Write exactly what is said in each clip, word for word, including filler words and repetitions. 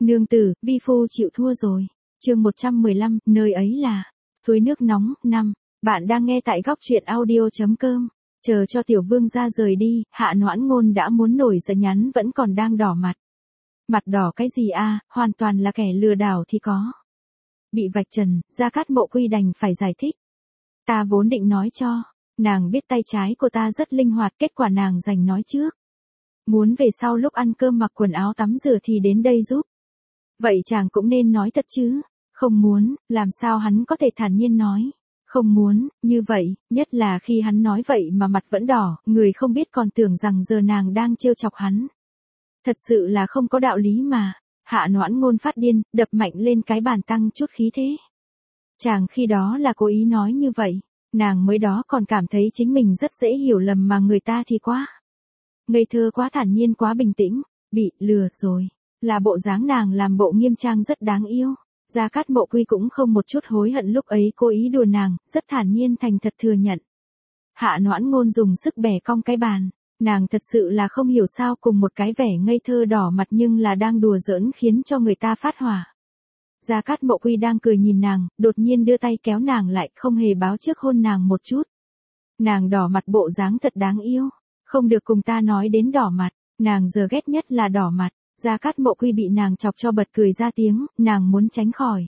Nương tử, vi phu chịu thua rồi. Chương một trăm mười lăm, nơi ấy là suối nước nóng. Năm. Bạn đang nghe tại góc truyện audio chấm com. Chờ cho tiểu vương ra rời đi, Hạ Noãn Ngôn đã muốn nổi giận nhắn vẫn còn đang đỏ mặt. Mặt đỏ cái gì a, hoàn toàn là kẻ lừa đảo thì có. Bị vạch trần, Gia Cát Mộ Quy đành phải giải thích. Ta vốn định nói cho, nàng biết tay trái của ta rất linh hoạt, kết quả nàng giành nói trước. Muốn về sau lúc ăn cơm mặc quần áo tắm rửa thì đến đây giúp. Vậy chàng cũng nên nói thật chứ, không muốn, làm sao hắn có thể thản nhiên nói. Không muốn, như vậy, nhất là khi hắn nói vậy mà mặt vẫn đỏ, người không biết còn tưởng rằng giờ nàng đang trêu chọc hắn. Thật sự là không có đạo lý mà. Hạ Noãn Ngôn phát điên, đập mạnh lên cái bàn tăng chút khí thế. Chàng khi đó là cố ý nói như vậy, nàng mới đó còn cảm thấy chính mình rất dễ hiểu lầm mà người ta thì quá ngây thơ, quá thản nhiên, quá bình tĩnh, bị lừa rồi. Là bộ dáng nàng làm bộ nghiêm trang rất đáng yêu. Gia Cát Mộ Quy cũng không một chút hối hận lúc ấy cố ý đùa nàng, rất thản nhiên thành thật thừa nhận. Hạ Noãn Ngôn dùng sức bẻ cong cái bàn, nàng thật sự là không hiểu sao cùng một cái vẻ ngây thơ đỏ mặt nhưng là đang đùa giỡn khiến cho người ta phát hỏa. Gia Cát Mộ Quy đang cười nhìn nàng, đột nhiên đưa tay kéo nàng lại, không hề báo trước hôn nàng một chút. Nàng đỏ mặt bộ dáng thật đáng yêu, không được cùng ta nói đến đỏ mặt, nàng giờ ghét nhất là đỏ mặt. Gia Cát Mộ Quy bị nàng chọc cho bật cười ra tiếng, nàng muốn tránh khỏi.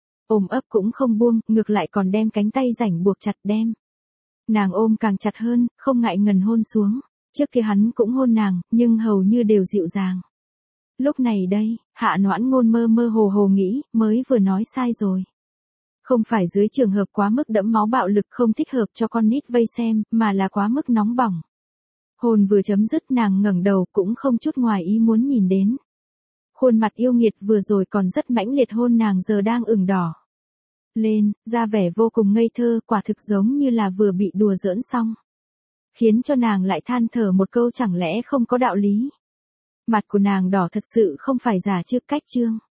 Ôm ấp cũng không buông, ngược lại còn đem cánh tay rảnh buộc chặt đem. Nàng ôm càng chặt hơn, không ngại ngần hôn xuống. Trước kia hắn cũng hôn nàng, nhưng hầu như đều dịu dàng. Lúc này đây, Hạ Noãn Ngôn mơ mơ hồ hồ nghĩ, mới vừa nói sai rồi. Không phải dưới trường hợp quá mức đẫm máu bạo lực không thích hợp cho con nít vây xem, mà là quá mức nóng bỏng. Hồn vừa chấm dứt nàng ngẩng đầu cũng không chút ngoài ý muốn nhìn đến. Khuôn mặt yêu nghiệt vừa rồi còn rất mãnh liệt hôn nàng giờ đang ửng đỏ lên, ra vẻ vô cùng ngây thơ, quả thực giống như là vừa bị đùa giỡn xong. Khiến cho nàng lại than thở một câu chẳng lẽ không có đạo lý. Mặt của nàng đỏ thật sự không phải giả chứ cách trương.